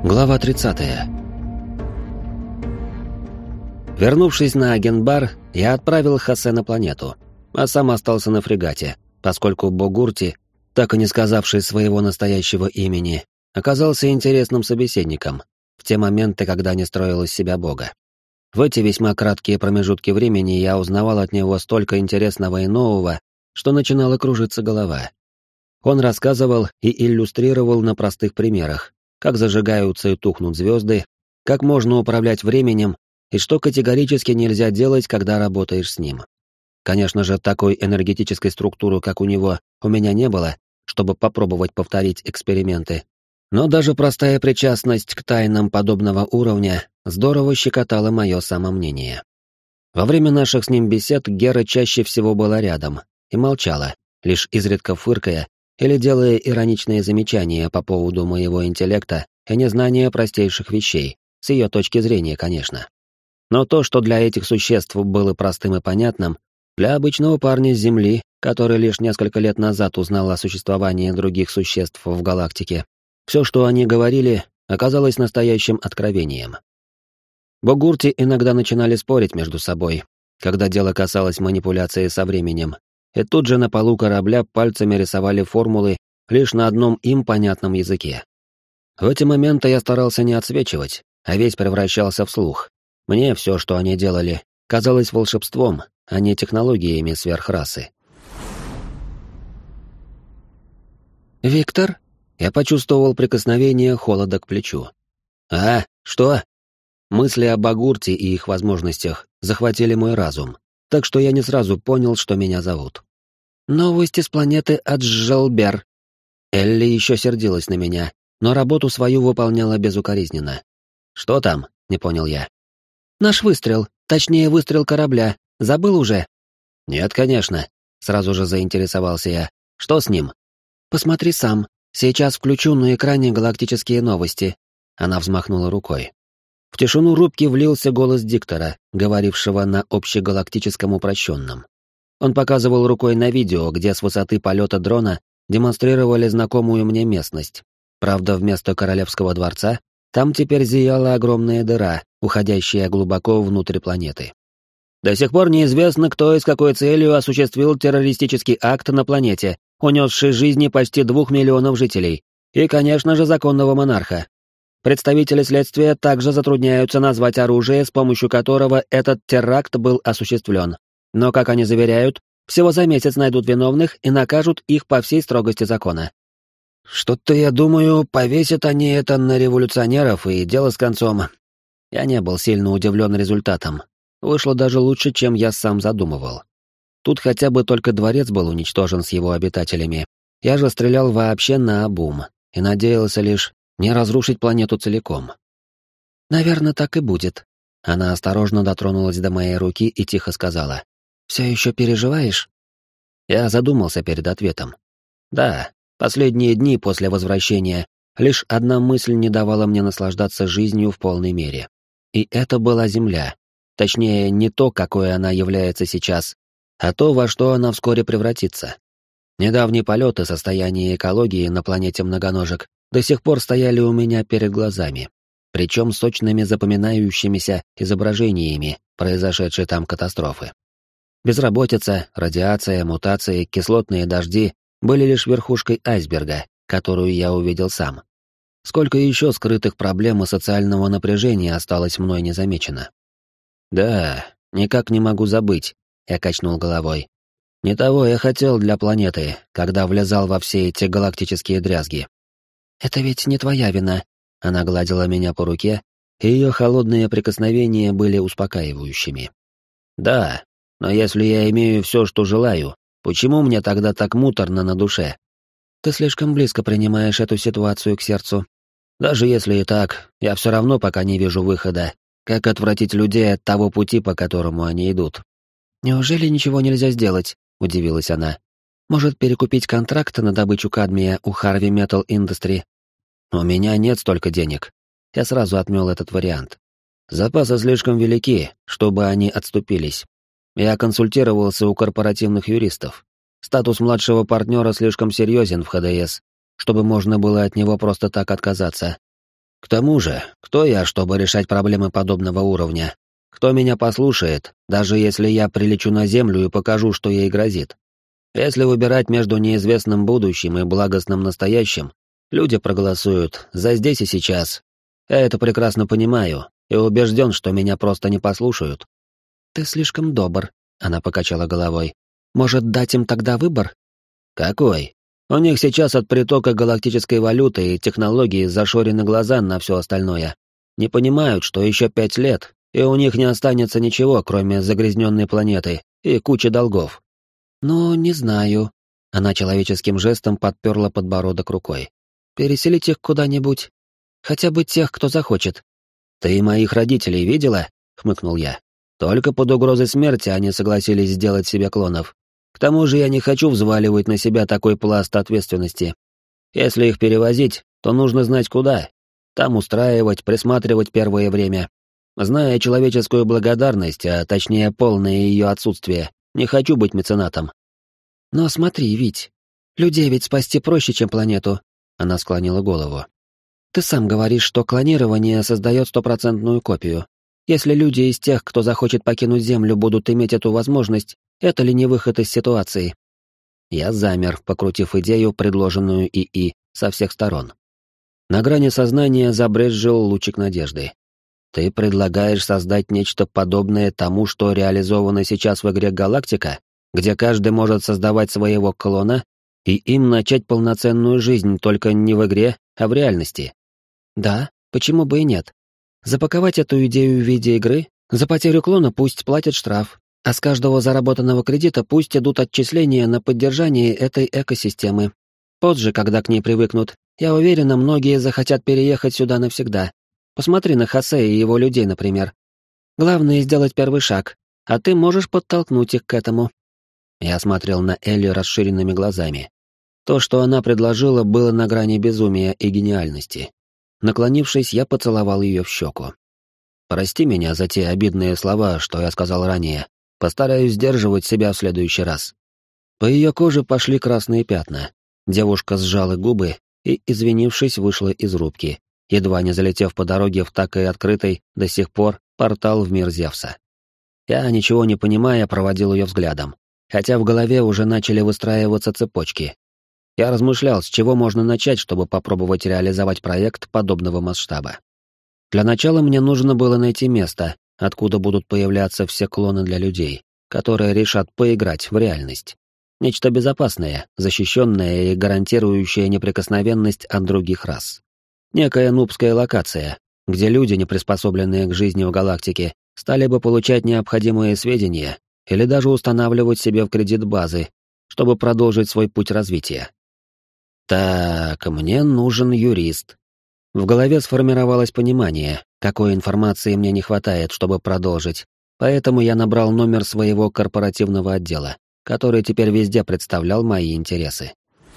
Глава 30. Вернувшись на Агенбар, я отправил Хосе на планету, а сам остался на фрегате, поскольку Богурти, так и не сказавший своего настоящего имени, оказался интересным собеседником в те моменты, когда не строил из себя бога. В эти весьма краткие промежутки времени я узнавал от него столько интересного и нового, что начинала кружиться голова. Он рассказывал и иллюстрировал на простых примерах, как зажигаются и тухнут звезды, как можно управлять временем и что категорически нельзя делать, когда работаешь с ним. Конечно же, такой энергетической структуры, как у него, у меня не было, чтобы попробовать повторить эксперименты. Но даже простая причастность к тайнам подобного уровня здорово щекотала мое самомнение. Во время наших с ним бесед Гера чаще всего была рядом и молчала, лишь изредка фыркая или делая ироничные замечания по поводу моего интеллекта и незнания простейших вещей, с ее точки зрения, конечно. Но то, что для этих существ было простым и понятным, для обычного парня с Земли, который лишь несколько лет назад узнал о существовании других существ в галактике, все, что они говорили, оказалось настоящим откровением. Богурти иногда начинали спорить между собой, когда дело касалось манипуляции со временем, и тут же на полу корабля пальцами рисовали формулы лишь на одном им понятном языке. В эти моменты я старался не отсвечивать, а весь превращался в слух. Мне все, что они делали, казалось волшебством, а не технологиями сверхрасы. «Виктор?» Я почувствовал прикосновение холода к плечу. «А, что?» Мысли о Богурте и их возможностях захватили мой разум, так что я не сразу понял, что меня зовут. «Новости с планеты Аджалбер». Элли еще сердилась на меня, но работу свою выполняла безукоризненно. «Что там?» — не понял я. «Наш выстрел, точнее выстрел корабля. Забыл уже?» «Нет, конечно», — сразу же заинтересовался я. «Что с ним?» «Посмотри сам. Сейчас включу на экране галактические новости». Она взмахнула рукой. В тишину рубки влился голос диктора, говорившего на общегалактическом упрощенном. Он показывал рукой на видео, где с высоты полета дрона демонстрировали знакомую мне местность. Правда, вместо Королевского дворца там теперь зияла огромная дыра, уходящая глубоко внутрь планеты. До сих пор неизвестно, кто и с какой целью осуществил террористический акт на планете, унесший жизни почти 2 миллионов жителей, и, конечно же, законного монарха. Представители следствия также затрудняются назвать оружие, с помощью которого этот теракт был осуществлен. Но, как они заверяют, всего за месяц найдут виновных и накажут их по всей строгости закона. Что-то, я думаю, повесят они это на революционеров, и дело с концом. Я не был сильно удивлен результатом. Вышло даже лучше, чем я сам задумывал. Тут хотя бы только дворец был уничтожен с его обитателями. Я же стрелял вообще наобум и надеялся лишь не разрушить планету целиком. «Наверное, так и будет». Она осторожно дотронулась до моей руки и тихо сказала. «Все еще переживаешь?» Я задумался перед ответом. Да, последние дни после возвращения лишь одна мысль не давала мне наслаждаться жизнью в полной мере. И это была Земля. Точнее, не то, какой она является сейчас, а то, во что она вскоре превратится. Недавний полет и состояние экологии на планете Многоножек до сих пор стояли у меня перед глазами, причем сочными запоминающимися изображениями произошедшей там катастрофы. Безработица, радиация, мутации, кислотные дожди были лишь верхушкой айсберга, которую я увидел сам. Сколько еще скрытых проблем и социального напряжения осталось мной незамечено. «Да, никак не могу забыть», — я качнул головой. «Не того я хотел для планеты, когда влезал во все эти галактические дрязги». «Это ведь не твоя вина», — она гладила меня по руке, и ее холодные прикосновения были успокаивающими. «Да, но если я имею все, что желаю, почему мне тогда так муторно на душе?» «Ты слишком близко принимаешь эту ситуацию к сердцу». «Даже если и так, я все равно пока не вижу выхода, как отвратить людей от того пути, по которому они идут». «Неужели ничего нельзя сделать?» — удивилась она. «Может, перекупить контракт на добычу кадмия у Harvey Metal Industry?» «У меня нет столько денег». Я сразу отмел этот вариант. Запасы слишком велики, чтобы они отступились. Я консультировался у корпоративных юристов. Статус младшего партнера слишком серьезен в ХДС, чтобы можно было от него просто так отказаться. К тому же, кто я, чтобы решать проблемы подобного уровня? Кто меня послушает, даже если я прилечу на Землю и покажу, что ей грозит? Если выбирать между неизвестным будущим и благостным настоящим, люди проголосуют за здесь и сейчас. Я это прекрасно понимаю и убежден, что меня просто не послушают. «Ты слишком добр», — она покачала головой. «Может, дать им тогда выбор?» «Какой? У них сейчас от притока галактической валюты и технологий зашорены глаза на все остальное. Не понимают, что еще 5 лет, и у них не останется ничего, кроме загрязненной планеты и кучи долгов». «Ну, не знаю». Она человеческим жестом подперла подбородок рукой. «Переселить их куда-нибудь. Хотя бы тех, кто захочет». «Ты моих родителей видела?» — хмыкнул я. «Только под угрозой смерти они согласились сделать себе клонов. К тому же я не хочу взваливать на себя такой пласт ответственности. Если их перевозить, то нужно знать куда. Там устраивать, присматривать первое время. Зная человеческую благодарность, а точнее полное ее отсутствие, не хочу быть меценатом». «Но смотри, Вить, людей ведь спасти проще, чем планету», — она склонила голову. «Ты сам говоришь, что клонирование создает стопроцентную копию. Если люди из тех, кто захочет покинуть Землю, будут иметь эту возможность, это ли не выход из ситуации?» Я замер, покрутив идею, предложенную ИИ, со всех сторон. На грани сознания забрезжил лучик надежды. «Ты предлагаешь создать нечто подобное тому, что реализовано сейчас в игре «Галактика», где каждый может создавать своего клона, и им начать полноценную жизнь только не в игре, а в реальности?» «Да, почему бы и нет? Запаковать эту идею в виде игры, за потерю клона пусть платят штраф, а с каждого заработанного кредита пусть идут отчисления на поддержание этой экосистемы. Позже, когда к ней привыкнут, я уверена, многие захотят переехать сюда навсегда. Посмотри на Хосе и его людей, например. Главное — сделать первый шаг, а ты можешь подтолкнуть их к этому». Я смотрел на Элли расширенными глазами. То, что она предложила, было на грани безумия и гениальности. Наклонившись, я поцеловал ее в щеку. «Прости меня за те обидные слова, что я сказал ранее. Постараюсь сдерживать себя в следующий раз». По ее коже пошли красные пятна. Девушка сжала губы и, извинившись, вышла из рубки, едва не залетев по дороге в так и открытый до сих пор портал в мир Зевса. Я, ничего не понимая, проводил ее взглядом, хотя в голове уже начали выстраиваться цепочки. Я размышлял, с чего можно начать, чтобы попробовать реализовать проект подобного масштаба. Для начала мне нужно было найти место, откуда будут появляться все клоны для людей, которые решат поиграть в реальность. Нечто безопасное, защищенное и гарантирующее неприкосновенность от других рас. Некая нубская локация, где люди, не приспособленные к жизни в галактике, стали бы получать необходимые сведения или даже устанавливать себе в кредит базы, чтобы продолжить свой путь развития. Так, мне нужен юрист. В голове сформировалось понимание, какой информации мне не хватает, чтобы продолжить, поэтому я набрал номер своего корпоративного отдела, который теперь везде представлял мои интересы.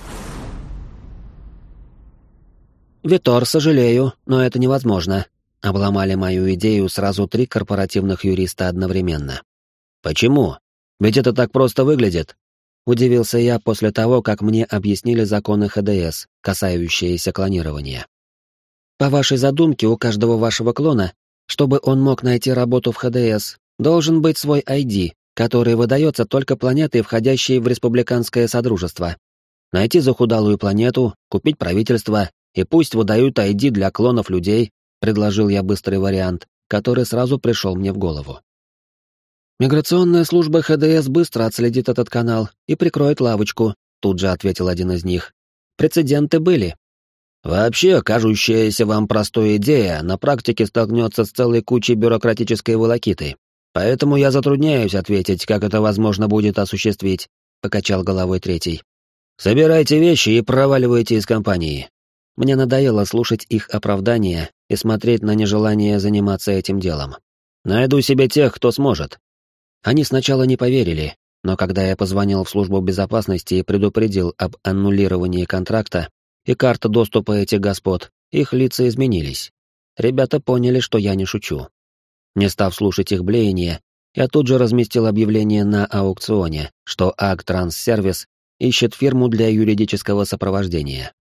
«Витор, сожалею, но это невозможно», — обломали мою идею сразу 3 корпоративных юриста одновременно. «Почему? Ведь это так просто выглядит», — удивился я после того, как мне объяснили законы ХДС, касающиеся клонирования. «По вашей задумке, у каждого вашего клона, чтобы он мог найти работу в ХДС, должен быть свой ID, который выдается только планетой, входящей в республиканское содружество. Найти захудалую планету, купить правительство, и пусть выдают ID для клонов людей», — предложил я быстрый вариант, который сразу пришел мне в голову. «Миграционная служба ХДС быстро отследит этот канал и прикроет лавочку», — тут же ответил один из них. «Прецеденты были». «Вообще, кажущаяся вам простой идея на практике столкнется с целой кучей бюрократической волокиты. Поэтому я затрудняюсь ответить, как это возможно будет осуществить», — покачал головой третий. «Собирайте вещи и проваливайте из компании». Мне надоело слушать их оправдания и смотреть на нежелание заниматься этим делом. Найду себе тех, кто сможет. Они сначала не поверили, но когда я позвонил в службу безопасности и предупредил об аннулировании контракта и карты доступа этих господ, их лица изменились. Ребята поняли, что я не шучу. Не став слушать их блеяния, я тут же разместил объявление на аукционе, что АГ Транссервис ищет фирму для юридического сопровождения.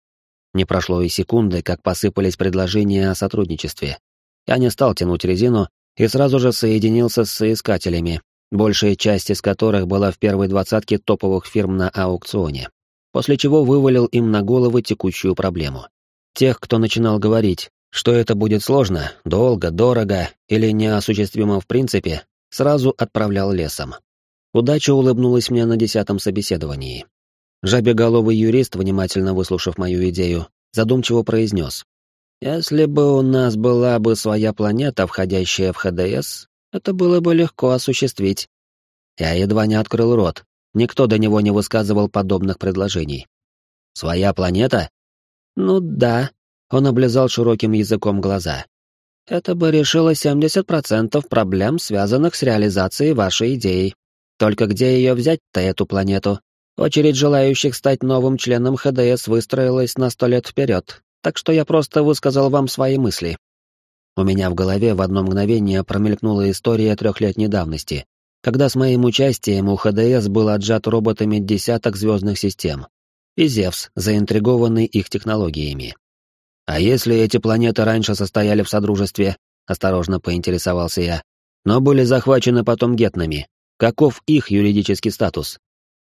Не прошло и секунды, как посыпались предложения о сотрудничестве. Я не стал тянуть резину и сразу же соединился с соискателями, большая часть из которых была в первой двадцатке топовых фирм на аукционе, после чего вывалил им на головы текущую проблему. Тех, кто начинал говорить, что это будет сложно, долго, дорого или неосуществимо в принципе, сразу отправлял лесом. Удача улыбнулась мне на 10-м собеседовании. Жабеголовый юрист, внимательно выслушав мою идею, задумчиво произнес: «Если бы у нас была бы своя планета, входящая в ХДС, это было бы легко осуществить». Я едва не открыл рот, никто до него не высказывал подобных предложений. «Своя планета?» «Ну да», — он облизал широким языком глаза. «Это бы решило 70% проблем, связанных с реализацией вашей идеи. Только где ее взять-то, эту планету? Очередь желающих стать новым членом ХДС выстроилась на 100 лет вперед, так что я просто высказал вам свои мысли». У меня в голове в одно мгновение промелькнула история 3-летней давности, когда с моим участием у ХДС был отжат роботами десяток звездных систем, и Зевс, заинтригованный их технологиями. «А если эти планеты раньше состояли в содружестве?» — осторожно поинтересовался я, «но были захвачены потом гетнами. Каков их юридический статус?»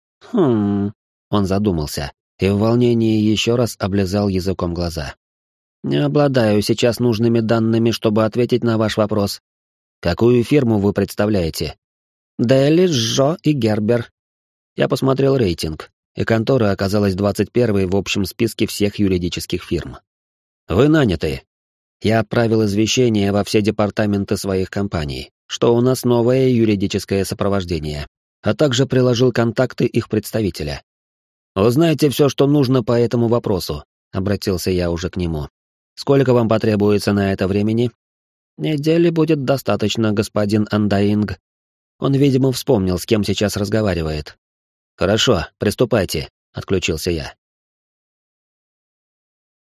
Он задумался и в волнении еще раз облизал языком глаза. «Не обладаю сейчас нужными данными, чтобы ответить на ваш вопрос. Какую фирму вы представляете?» «Дели, Джо и Гербер». Я посмотрел рейтинг, и контора оказалась 21-й в общем списке всех юридических фирм. «Вы наняты». Я отправил извещение во все департаменты своих компаний, что у нас новое юридическое сопровождение, а также приложил контакты их представителя. «Узнайте все, что нужно по этому вопросу», — обратился я уже к нему. «Сколько вам потребуется на это времени?» «Недели будет достаточно, господин Андаинг». Он, видимо, вспомнил, с кем сейчас разговаривает. «Хорошо, приступайте», — отключился я.